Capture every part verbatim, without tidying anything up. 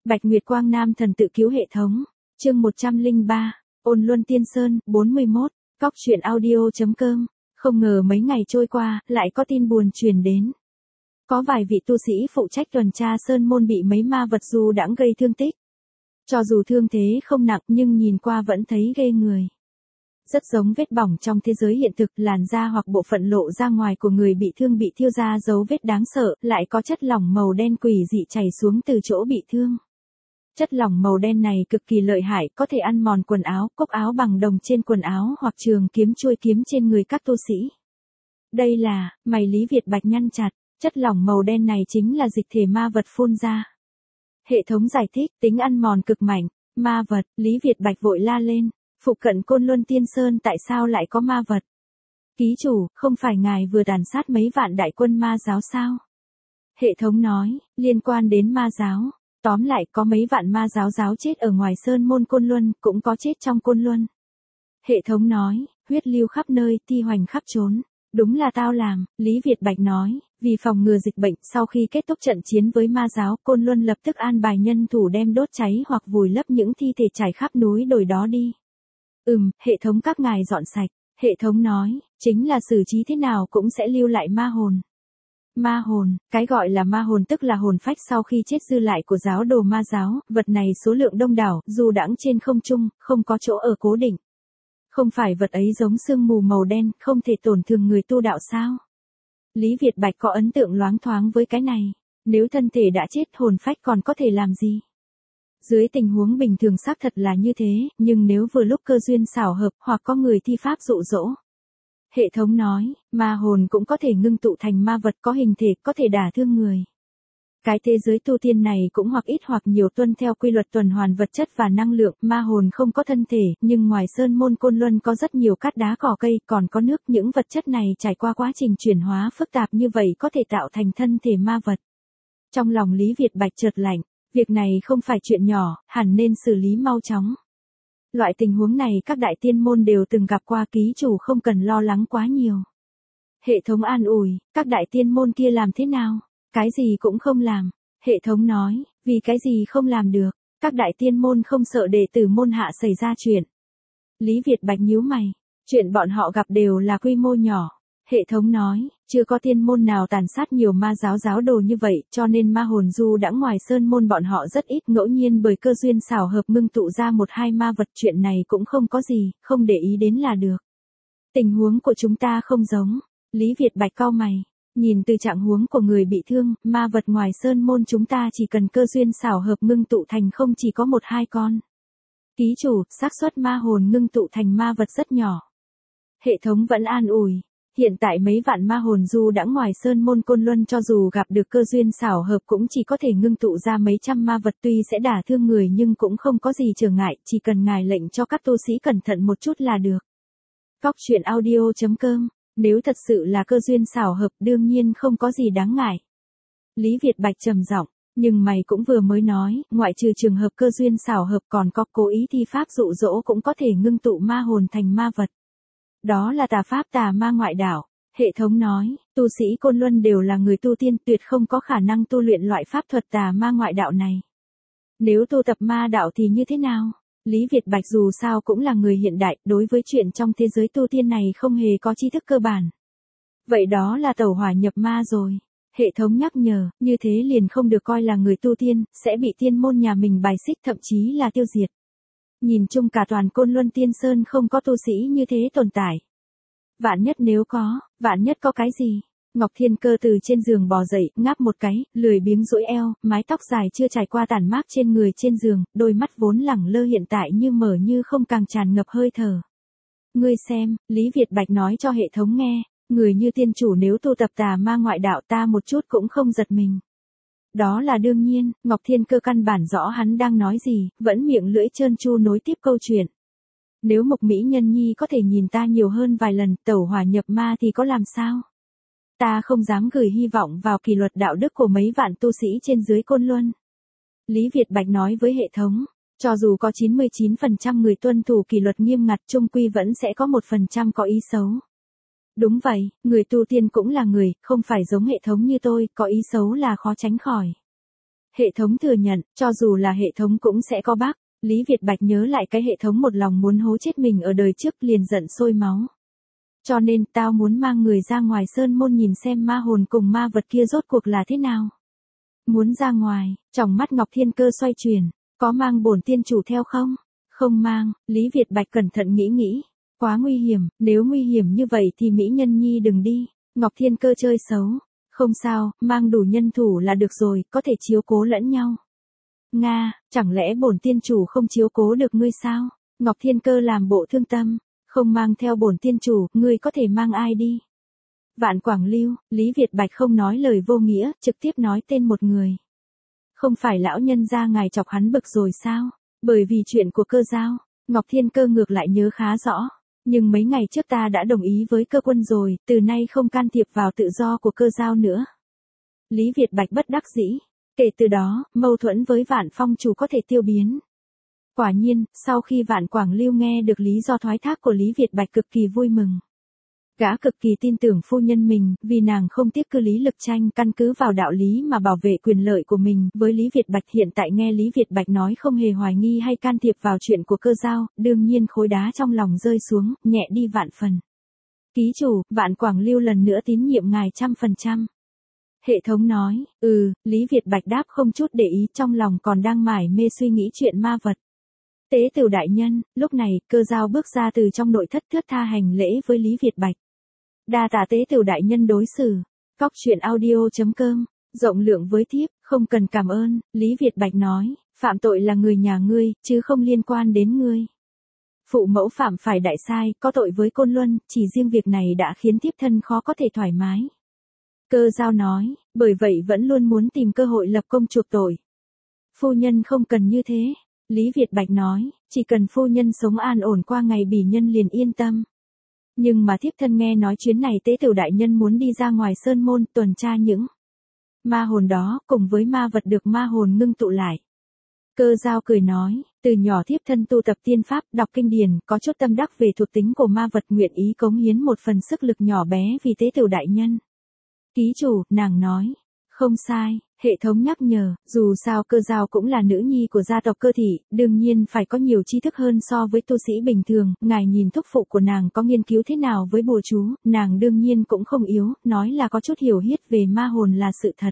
Bạch Nguyệt Quang Nam thần tự cứu hệ thống. Chương một trăm lẻ ba. Ôn Luân Tiên Sơn, bốn mươi mốt. Cóc truyện audio.com. Không ngờ mấy ngày trôi qua, lại có tin buồn truyền đến. Có vài vị tu sĩ phụ trách tuần tra sơn môn bị mấy ma vật du đãng gây thương tích. Cho dù thương thế không nặng nhưng nhìn qua vẫn thấy ghê người. Rất giống vết bỏng trong thế giới hiện thực, làn da hoặc bộ phận lộ ra ngoài của người bị thương bị thiêu ra dấu vết đáng sợ, lại có chất lỏng màu đen quỷ dị chảy xuống từ chỗ bị thương. Chất lỏng màu đen này cực kỳ lợi hại, có thể ăn mòn quần áo, cúc áo bằng đồng trên quần áo hoặc trường kiếm chuôi kiếm trên người các tu sĩ. Đây là, mày Lý Việt Bạch nhăn chặt, chất lỏng màu đen này chính là dịch thể ma vật phun ra. Hệ thống giải thích, tính ăn mòn cực mạnh, ma vật, Lý Việt Bạch vội la lên, phụ cận Côn Luân Tiên Sơn tại sao lại có ma vật? Ký chủ, không phải ngài vừa tàn sát mấy vạn đại quân ma giáo sao? Hệ thống nói, liên quan đến ma giáo. Tóm lại có mấy vạn ma giáo giáo chết ở ngoài sơn môn Côn Luân, cũng có chết trong Côn Luân. Hệ thống nói, huyết lưu khắp nơi, thi hoành khắp trốn. Đúng là tao làm, Lý Việt Bạch nói, vì phòng ngừa dịch bệnh, sau khi kết thúc trận chiến với ma giáo, Côn Luân lập tức an bài nhân thủ đem đốt cháy hoặc vùi lấp những thi thể trải khắp núi đồi đó đi. Ừm, hệ thống các ngài dọn sạch. Hệ thống nói, chính là xử trí thế nào cũng sẽ lưu lại ma hồn. Ma hồn, cái gọi là ma hồn tức là hồn phách sau khi chết dư lại của giáo đồ ma giáo, vật này số lượng đông đảo, dù đãng trên không trung, không có chỗ ở cố định. Không phải vật ấy giống sương mù màu đen, không thể tổn thương người tu đạo sao? Lý Việt Bạch có ấn tượng loáng thoáng với cái này, nếu thân thể đã chết hồn phách còn có thể làm gì? Dưới tình huống bình thường xác thật là như thế, nhưng nếu vừa lúc cơ duyên xảo hợp hoặc có người thi pháp dụ dỗ. Hệ thống nói, ma hồn cũng có thể ngưng tụ thành ma vật có hình thể, có thể đả thương người. Cái thế giới tu tiên này cũng hoặc ít hoặc nhiều tuân theo quy luật tuần hoàn vật chất và năng lượng, ma hồn không có thân thể, nhưng ngoài sơn môn Côn Luân có rất nhiều cát đá cỏ cây, còn có nước, những vật chất này trải qua quá trình chuyển hóa phức tạp như vậy có thể tạo thành thân thể ma vật. Trong lòng Lý Việt Bạch chợt lạnh, việc này không phải chuyện nhỏ, hẳn nên xử lý mau chóng. Loại tình huống này các đại tiên môn đều từng gặp qua, ký chủ không cần lo lắng quá nhiều. Hệ thống an ủi, các đại tiên môn kia làm thế nào? Cái gì cũng không làm. Hệ thống nói, vì cái gì không làm được? Các đại tiên môn không sợ đệ tử môn hạ xảy ra chuyện. Lý Việt Bạch nhíu mày, chuyện bọn họ gặp đều là quy mô nhỏ. Hệ thống nói, chưa có tiên môn nào tàn sát nhiều ma giáo giáo đồ như vậy, cho nên ma hồn du đãng ngoài sơn môn bọn họ rất ít, ngẫu nhiên bởi cơ duyên xảo hợp ngưng tụ ra một hai ma vật, chuyện này cũng không có gì, không để ý đến là được. Tình huống của chúng ta không giống. Lý Việt Bạch cau mày, nhìn từ trạng huống của người bị thương, ma vật ngoài sơn môn chúng ta chỉ cần cơ duyên xảo hợp ngưng tụ thành không chỉ có một hai con. Ký chủ, xác suất ma hồn ngưng tụ thành ma vật rất nhỏ. Hệ thống vẫn an ủi. Hiện tại mấy vạn ma hồn du đãng ngoài sơn môn Côn Luân cho dù gặp được cơ duyên xảo hợp cũng chỉ có thể ngưng tụ ra mấy trăm ma vật, tuy sẽ đả thương người nhưng cũng không có gì trở ngại, chỉ cần ngài lệnh cho các tu sĩ cẩn thận một chút là được. Cóc truyện audio.com. Nếu thật sự là cơ duyên xảo hợp đương nhiên không có gì đáng ngại. Lý Việt Bạch trầm giọng, nhưng mày cũng vừa mới nói, ngoại trừ trường hợp cơ duyên xảo hợp còn có cố ý thi pháp dụ dỗ cũng có thể ngưng tụ ma hồn thành ma vật. Đó là tà pháp tà ma ngoại đạo. Hệ thống nói, tu sĩ Côn Luân đều là người tu tiên, tuyệt không có khả năng tu luyện loại pháp thuật tà ma ngoại đạo này. Nếu tu tập ma đạo thì như thế nào? Lý Việt Bạch dù sao cũng là người hiện đại, đối với chuyện trong thế giới tu tiên này không hề có tri thức cơ bản. Vậy đó là tẩu hỏa nhập ma rồi. Hệ thống nhắc nhở, như thế liền không được coi là người tu tiên, sẽ bị tiên môn nhà mình bài xích thậm chí là tiêu diệt. Nhìn chung cả toàn Côn Luân Tiên Sơn không có tu sĩ như thế tồn tại. Vạn nhất nếu có, vạn nhất có cái gì? Ngọc Thiên Cơ từ trên giường bò dậy, ngáp một cái, lười biếng duỗi eo, mái tóc dài chưa trải qua tản mát trên người trên giường, đôi mắt vốn lẳng lơ hiện tại như mở như không càng tràn ngập hơi thở. Ngươi xem, Lý Việt Bạch nói cho hệ thống nghe, người như tiên chủ nếu tu tập tà ma ngoại đạo ta một chút cũng không giật mình. Đó là đương nhiên, Ngọc Thiên Cơ căn bản rõ hắn đang nói gì, vẫn miệng lưỡi trơn tru nối tiếp câu chuyện. Nếu Mộc Mỹ Nhân Nhi có thể nhìn ta nhiều hơn vài lần, tẩu hỏa nhập ma thì có làm sao? Ta không dám gửi hy vọng vào kỷ luật đạo đức của mấy vạn tu sĩ trên dưới Côn Luân. Lý Việt Bạch nói với hệ thống, cho dù có chín mươi chín phần trăm người tuân thủ kỷ luật nghiêm ngặt chung quy vẫn sẽ có một phần trăm có ý xấu. Đúng vậy, người tu tiên cũng là người, không phải giống hệ thống như tôi, có ý xấu là khó tránh khỏi. Hệ thống thừa nhận, cho dù là hệ thống cũng sẽ có bug. Lý Việt Bạch nhớ lại cái hệ thống một lòng muốn hố chết mình ở đời trước liền giận sôi máu. Cho nên tao muốn mang người ra ngoài sơn môn nhìn xem ma hồn cùng ma vật kia rốt cuộc là thế nào. Muốn ra ngoài, tròng mắt Ngọc Thiên Cơ xoay chuyển, có mang bổn tiên chủ theo không? Không mang, Lý Việt Bạch cẩn thận nghĩ nghĩ. Quá nguy hiểm, nếu nguy hiểm như vậy thì Mỹ Nhân Nhi đừng đi. Ngọc Thiên Cơ chơi xấu. Không sao, mang đủ nhân thủ là được rồi, có thể chiếu cố lẫn nhau. Nga, chẳng lẽ bổn tiên chủ không chiếu cố được ngươi sao? Ngọc Thiên Cơ làm bộ thương tâm. Không mang theo bổn tiên chủ, ngươi có thể mang ai đi? Vạn Quảng Lưu, Lý Việt Bạch không nói lời vô nghĩa, trực tiếp nói tên một người. Không phải lão nhân gia ngài chọc hắn bực rồi sao? Bởi vì chuyện của Cơ Giao, Ngọc Thiên Cơ ngược lại nhớ khá rõ. Nhưng mấy ngày trước ta đã đồng ý với Cơ Quân rồi, từ nay không can thiệp vào tự do của Cơ Giao nữa. Lý Việt Bạch bất đắc dĩ. Kể từ đó, mâu thuẫn với Vạn Phong chủ có thể tiêu biến. Quả nhiên, sau khi Vạn Quảng Lưu nghe được lý do thoái thác của Lý Việt Bạch cực kỳ vui mừng. Gã cực kỳ tin tưởng phu nhân mình, vì nàng không tiếc cư Lý Lực Tranh căn cứ vào đạo lý mà bảo vệ quyền lợi của mình. Với Lý Việt Bạch hiện tại nghe Lý Việt Bạch nói không hề hoài nghi hay can thiệp vào chuyện của Cơ Giao, đương nhiên khối đá trong lòng rơi xuống, nhẹ đi vạn phần. Ký chủ, Vạn Quảng Lưu lần nữa tín nhiệm ngài trăm phần trăm. Hệ thống nói, ừ, Lý Việt Bạch đáp không chút để ý, trong lòng còn đang mải mê suy nghĩ chuyện ma vật. Tế Tửu đại nhân, lúc này, Cơ Giao bước ra từ trong nội thất thướt tha hành lễ với Lý Việt Bạch. Đa tạ Tế Tửu đại nhân đối xử. Cóc truyện audio chấm com, rộng lượng với thiếp, không cần cảm ơn, Lý Việt Bạch nói, phạm tội là người nhà ngươi, chứ không liên quan đến ngươi. Phụ mẫu phạm phải đại sai, có tội với Côn Luân, chỉ riêng việc này đã khiến thiếp thân khó có thể thoải mái. Cơ Giao nói, bởi vậy vẫn luôn muốn tìm cơ hội lập công chuộc tội. Phu nhân không cần như thế. Lý Việt Bạch nói, chỉ cần phu nhân sống an ổn qua ngày bỉ nhân liền yên tâm. Nhưng mà thiếp thân nghe nói chuyến này Tế Tửu đại nhân muốn đi ra ngoài sơn môn tuần tra những ma hồn đó, cùng với ma vật được ma hồn ngưng tụ lại. Cơ Giao cười nói, từ nhỏ thiếp thân tu tập tiên pháp, đọc kinh điển, có chút tâm đắc về thuộc tính của ma vật, nguyện ý cống hiến một phần sức lực nhỏ bé vì Tế Tửu đại nhân. Ký chủ, nàng nói. Không sai, hệ thống nhắc nhở, dù sao Cơ Giao cũng là nữ nhi của gia tộc Cơ thị, đương nhiên phải có nhiều tri thức hơn so với tu sĩ bình thường, ngài nhìn thúc phụ của nàng có nghiên cứu thế nào với bùa chú, nàng đương nhiên cũng không yếu, nói là có chút hiểu biết về ma hồn là sự thật.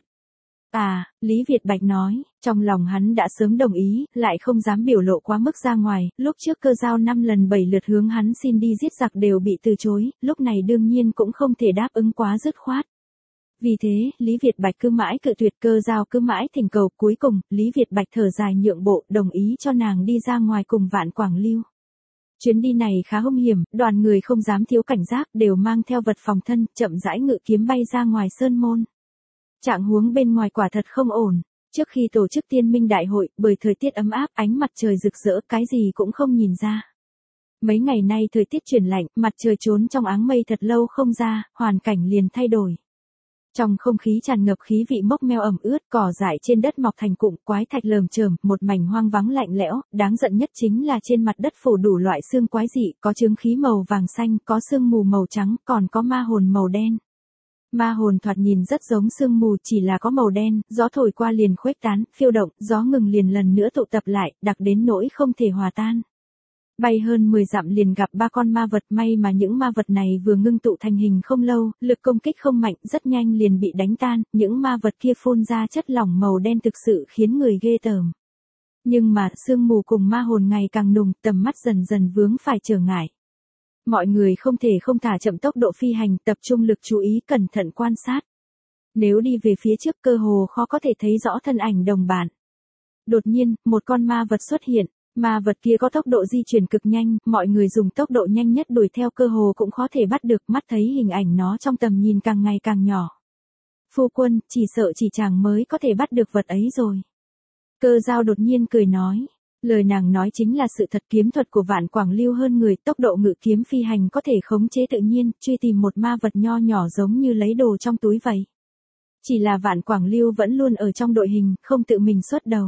À, Lý Việt Bạch nói, trong lòng hắn đã sớm đồng ý, lại không dám biểu lộ quá mức ra ngoài, lúc trước Cơ Giao năm lần bảy lượt hướng hắn xin đi giết giặc đều bị từ chối, lúc này đương nhiên cũng không thể đáp ứng quá dứt khoát. Vì thế, Lý Việt Bạch cứ mãi cự tuyệt, Cơ Giao cứ mãi thỉnh cầu, cuối cùng, Lý Việt Bạch thở dài nhượng bộ, đồng ý cho nàng đi ra ngoài cùng Vạn Quảng Lưu. Chuyến đi này khá hung hiểm, đoàn người không dám thiếu cảnh giác, đều mang theo vật phòng thân, chậm rãi ngự kiếm bay ra ngoài sơn môn. Trạng huống bên ngoài quả thật không ổn. Trước khi tổ chức tiên minh đại hội, bởi thời tiết ấm áp, ánh mặt trời rực rỡ, cái gì cũng không nhìn ra. Mấy ngày nay thời tiết chuyển lạnh, mặt trời trốn trong áng mây thật lâu không ra, hoàn cảnh liền thay đổi. Trong không khí tràn ngập khí vị mốc meo ẩm ướt, cỏ dại trên đất mọc thành cụm, quái thạch lởm chởm, một mảnh hoang vắng lạnh lẽo, đáng giận nhất chính là trên mặt đất phủ đủ loại xương quái dị, có chướng khí màu vàng xanh, có sương mù màu trắng, còn có ma hồn màu đen. Ma hồn thoạt nhìn rất giống sương mù, chỉ là có màu đen, gió thổi qua liền khuếch tán, phiêu động, gió ngừng liền lần nữa tụ tập lại, đặc đến nỗi không thể hòa tan. Bay hơn mười dặm liền gặp ba con ma vật, may mà những ma vật này vừa ngưng tụ thành hình không lâu, lực công kích không mạnh, rất nhanh liền bị đánh tan, những ma vật kia phun ra chất lỏng màu đen thực sự khiến người ghê tởm. Nhưng mà, sương mù cùng ma hồn ngày càng nùng, tầm mắt dần dần vướng phải trở ngại. Mọi người không thể không thả chậm tốc độ phi hành, tập trung lực chú ý, cẩn thận quan sát. Nếu đi về phía trước cơ hồ khó có thể thấy rõ thân ảnh đồng bạn. Đột nhiên, một con ma vật xuất hiện. Ma vật kia có tốc độ di chuyển cực nhanh, mọi người dùng tốc độ nhanh nhất đuổi theo cơ hồ cũng khó thể bắt được, mắt thấy hình ảnh nó trong tầm nhìn càng ngày càng nhỏ. Phu quân, chỉ sợ chỉ chàng mới có thể bắt được vật ấy rồi. Cơ Giao đột nhiên cười nói. Lời nàng nói chính là sự thật, kiếm thuật của Vạn Quảng Lưu hơn người, tốc độ ngự kiếm phi hành có thể khống chế tự nhiên, truy tìm một ma vật nho nhỏ giống như lấy đồ trong túi vậy. Chỉ là Vạn Quảng Lưu vẫn luôn ở trong đội hình, không tự mình xuất đầu.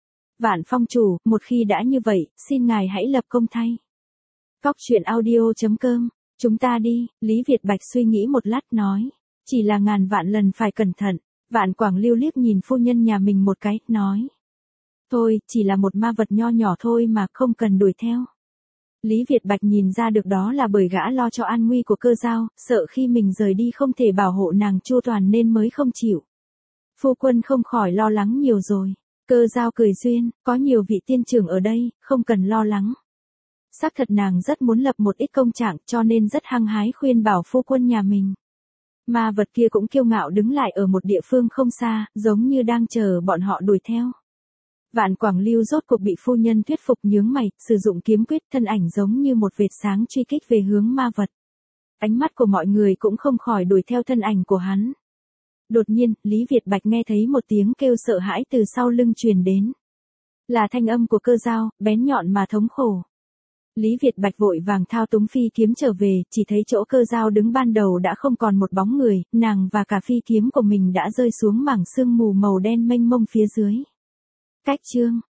Vạn Phong chủ, một khi đã như vậy, xin ngài hãy lập công thay. Cóc truyện audio chấm com, chúng ta đi, Lý Việt Bạch suy nghĩ một lát nói. Chỉ là ngàn vạn lần phải cẩn thận. Vạn Quảng Lưu liếc nhìn phu nhân nhà mình một cái, nói. Thôi, chỉ là một ma vật nho nhỏ thôi mà, không cần đuổi theo. Lý Việt Bạch nhìn ra được đó là bởi gã lo cho an nguy của Cơ Dao, sợ khi mình rời đi không thể bảo hộ nàng chu toàn nên mới không chịu. Phu quân không khỏi lo lắng nhiều rồi. Cơ Dao cười duyên, có nhiều vị tiên trưởng ở đây, không cần lo lắng. Xác thật nàng rất muốn lập một ít công trạng cho nên rất hăng hái khuyên bảo phu quân nhà mình. Ma vật kia cũng kiêu ngạo đứng lại ở một địa phương không xa, giống như đang chờ bọn họ đuổi theo. Vạn Quảng Lưu rốt cuộc bị phu nhân thuyết phục nhướng mày, sử dụng kiếm quyết thân ảnh giống như một vệt sáng truy kích về hướng ma vật. Ánh mắt của mọi người cũng không khỏi đuổi theo thân ảnh của hắn. Đột nhiên, Lý Việt Bạch nghe thấy một tiếng kêu sợ hãi từ sau lưng truyền đến. Là thanh âm của Cơ Dao, bén nhọn mà thống khổ. Lý Việt Bạch vội vàng thao túng phi kiếm trở về, chỉ thấy chỗ Cơ Dao đứng ban đầu đã không còn một bóng người, nàng và cả phi kiếm của mình đã rơi xuống mảng sương mù màu đen mênh mông phía dưới. Cách chương